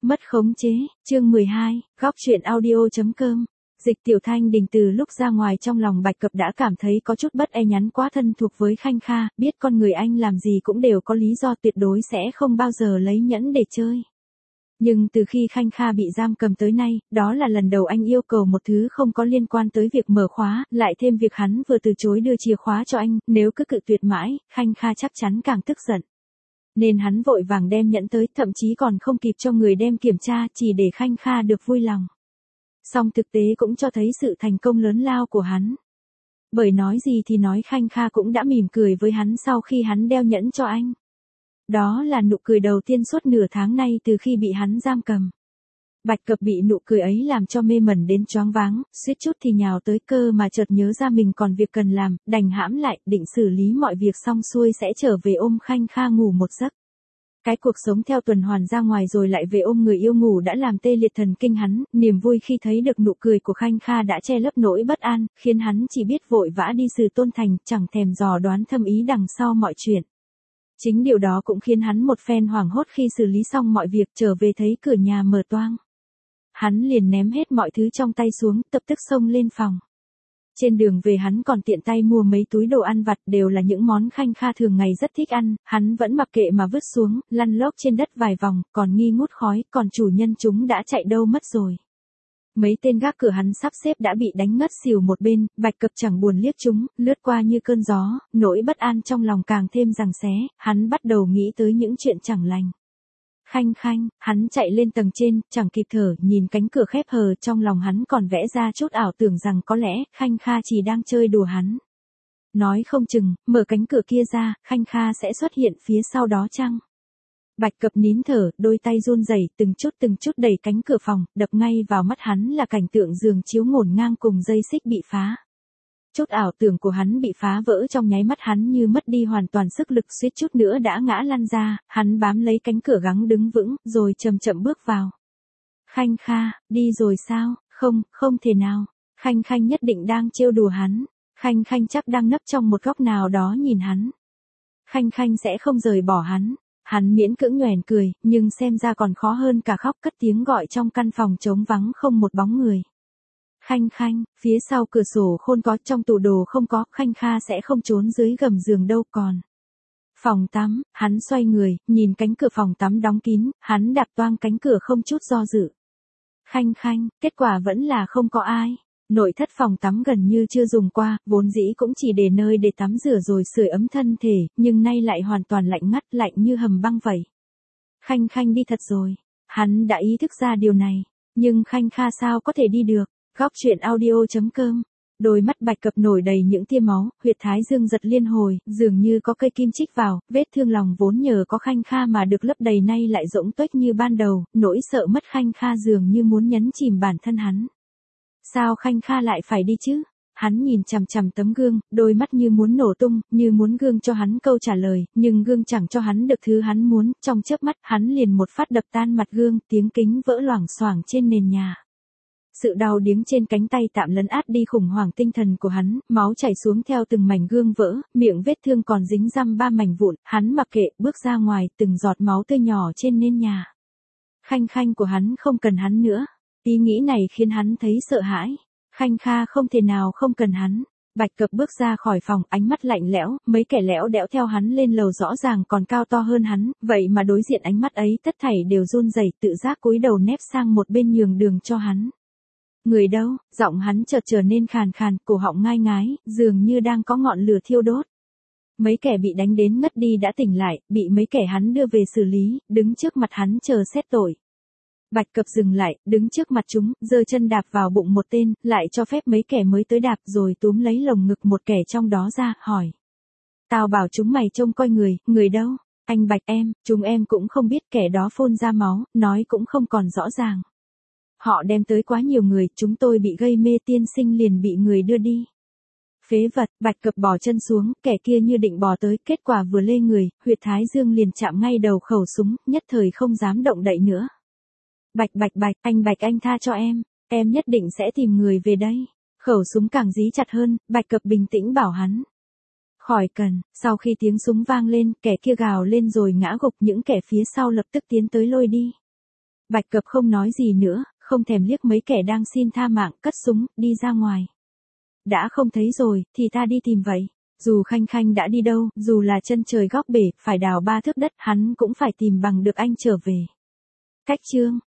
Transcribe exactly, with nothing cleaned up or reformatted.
Mất khống chế, chương mười hai, góc truyện audio.com. Dịch Tiểu Thanh Đình từ lúc ra ngoài trong lòng Bạch Cập đã cảm thấy có chút bất e nhắn quá thân thuộc với Khanh Kha, biết con người anh làm gì cũng đều có lý do, tuyệt đối sẽ không bao giờ lấy nhẫn để chơi. Nhưng từ khi Khanh Kha bị giam cầm tới nay, đó là lần đầu anh yêu cầu một thứ không có liên quan tới việc mở khóa, lại thêm việc hắn vừa từ chối đưa chìa khóa cho anh, nếu cứ cự tuyệt mãi, Khanh Kha chắc chắn càng tức giận. Nên hắn vội vàng đem nhẫn tới, thậm chí còn không kịp cho người đem kiểm tra, chỉ để Khanh Kha được vui lòng. Song thực tế cũng cho thấy sự thành công lớn lao của hắn. Bởi nói gì thì nói, Khanh Kha cũng đã mỉm cười với hắn sau khi hắn đeo nhẫn cho anh. Đó là nụ cười đầu tiên suốt nửa tháng nay từ khi bị hắn giam cầm. Bạch Cập bị nụ cười ấy làm cho mê mẩn đến choáng váng, suýt chút thì nhào tới, cơ mà chợt nhớ ra mình còn việc cần làm, đành hãm lại, định xử lý mọi việc xong xuôi sẽ trở về ôm Khanh Kha ngủ một giấc. Cái cuộc sống theo tuần hoàn ra ngoài rồi lại về ôm người yêu ngủ đã làm tê liệt thần kinh hắn, niềm vui khi thấy được nụ cười của Khanh Kha đã che lấp nỗi bất an, khiến hắn chỉ biết vội vã đi xử tôn thành, chẳng thèm dò đoán thâm ý đằng sau mọi chuyện. Chính điều đó cũng khiến hắn một phen hoảng hốt khi xử lý xong mọi việc, trở về thấy cửa nhà mở toang. Hắn liền ném hết mọi thứ trong tay xuống, tập tức xông lên phòng. Trên đường về hắn còn tiện tay mua mấy túi đồ ăn vặt, đều là những món Khanh Kha thường ngày rất thích ăn, hắn vẫn mặc kệ mà vứt xuống, lăn lóc trên đất vài vòng, còn nghi ngút khói, còn chủ nhân chúng đã chạy đâu mất rồi. Mấy tên gác cửa hắn sắp xếp đã bị đánh ngất xỉu một bên, Bạch Cập chẳng buồn liếc chúng, lướt qua như cơn gió, nỗi bất an trong lòng càng thêm giằng xé, hắn bắt đầu nghĩ tới những chuyện chẳng lành. Khanh Khanh, hắn chạy lên tầng trên, chẳng kịp thở, nhìn cánh cửa khép hờ, trong lòng hắn còn vẽ ra chút ảo tưởng rằng có lẽ Khanh Kha chỉ đang chơi đùa hắn. Nói không chừng, mở cánh cửa kia ra, Khanh Kha sẽ xuất hiện phía sau đó chăng? Bạch Cập nín thở, đôi tay run rẩy, từng chút từng chút đẩy cánh cửa phòng, đập ngay vào mắt hắn là cảnh tượng giường chiếu ngổn ngang cùng dây xích bị phá. Chút ảo tưởng của hắn bị phá vỡ trong nháy mắt, hắn như mất đi hoàn toàn sức lực, suýt chút nữa đã ngã lăn ra, hắn bám lấy cánh cửa gắng đứng vững, rồi chậm chậm bước vào. Khanh Kha, đi rồi sao? Không, không thể nào. Khanh Khanh nhất định đang trêu đùa hắn. Khanh Khanh chắc đang nấp trong một góc nào đó nhìn hắn. Khanh Khanh sẽ không rời bỏ hắn. Hắn miễn cưỡng nhoẻn cười, nhưng xem ra còn khó hơn cả khóc, cất tiếng gọi trong căn phòng trống vắng không một bóng người. Khanh Khanh, phía sau cửa sổ khôn có, trong tủ đồ không có, Khanh Kha sẽ không trốn dưới gầm giường đâu còn. Phòng tắm, hắn xoay người, nhìn cánh cửa phòng tắm đóng kín, hắn đạp toang cánh cửa không chút do dự. Khanh Khanh, kết quả vẫn là không có ai. Nội thất phòng tắm gần như chưa dùng qua, vốn dĩ cũng chỉ để nơi để tắm rửa rồi sưởi ấm thân thể, nhưng nay lại hoàn toàn lạnh ngắt, lạnh như hầm băng vậy. Khanh Khanh đi thật rồi. Hắn đã ý thức ra điều này, nhưng Khanh Kha sao có thể đi được? Góc truyện audio.com. Đôi mắt Bạch Cập nổi đầy những tia máu, huyệt thái dương giật liên hồi, dường như có cây kim chích vào, vết thương lòng vốn nhờ có Khanh Kha mà được lấp đầy nay lại rỗng tuếch như ban đầu, nỗi sợ mất Khanh Kha dường như muốn nhấn chìm bản thân hắn. Sao Khanh Kha lại phải đi chứ? Hắn nhìn chằm chằm tấm gương, đôi mắt như muốn nổ tung, như muốn gương cho hắn câu trả lời, nhưng gương chẳng cho hắn được thứ hắn muốn, trong chớp mắt hắn liền một phát đập tan mặt gương, tiếng kính vỡ loảng xoảng trên nền nhà. Sự đau điếng trên cánh tay tạm lấn át đi khủng hoảng tinh thần của hắn, máu chảy xuống theo từng mảnh gương vỡ, miệng vết thương còn dính răm ba mảnh vụn, hắn mặc kệ, bước ra ngoài, từng giọt máu tươi nhỏ trên nền nhà. Khanh Khanh của hắn không cần hắn nữa. Ý nghĩ này khiến hắn thấy sợ hãi. Khanh Kha không thể nào không cần hắn. Bạch Cập bước ra khỏi phòng, ánh mắt lạnh lẽo, mấy kẻ lẽo đẽo theo hắn lên lầu rõ ràng còn cao to hơn hắn, vậy mà đối diện ánh mắt ấy tất thảy đều run rẩy, tự giác cúi đầu nép sang một bên nhường đường cho hắn. Người đâu? Giọng hắn chợt trở nên khàn khàn, cổ họng ngai ngái, dường như đang có ngọn lửa thiêu đốt. Mấy kẻ bị đánh đến ngất đi đã tỉnh lại, bị mấy kẻ hắn đưa về xử lý, đứng trước mặt hắn chờ xét tội. Bạch Cập dừng lại, đứng trước mặt chúng, giơ chân đạp vào bụng một tên, lại cho phép mấy kẻ mới tới đạp, rồi túm lấy lồng ngực một kẻ trong đó ra, hỏi. Tao bảo chúng mày trông coi người, người đâu? Anh Bạch em, chúng em cũng không biết, kẻ đó phun ra máu, nói cũng không còn rõ ràng. Họ đem tới quá nhiều người, chúng tôi bị gây mê, tiên sinh liền bị người đưa đi. Phế vật, Bạch Cập bỏ chân xuống, kẻ kia như định bò tới, kết quả vừa lê người, huyệt thái dương liền chạm ngay đầu khẩu súng, nhất thời không dám động đậy nữa. Bạch Bạch Bạch, anh Bạch anh tha cho em, em nhất định sẽ tìm người về đây. Khẩu súng càng dí chặt hơn, Bạch Cập bình tĩnh bảo hắn. Khỏi cần, sau khi tiếng súng vang lên, kẻ kia gào lên rồi ngã gục, những kẻ phía sau lập tức tiến tới lôi đi. Bạch Cập không nói gì nữa, không thèm liếc mấy kẻ đang xin tha mạng, cất súng, đi ra ngoài. Đã không thấy rồi, thì ta đi tìm vậy. Dù Khanh Khanh đã đi đâu, dù là chân trời góc bể, phải đào ba thước đất, hắn cũng phải tìm bằng được anh trở về. Cách chương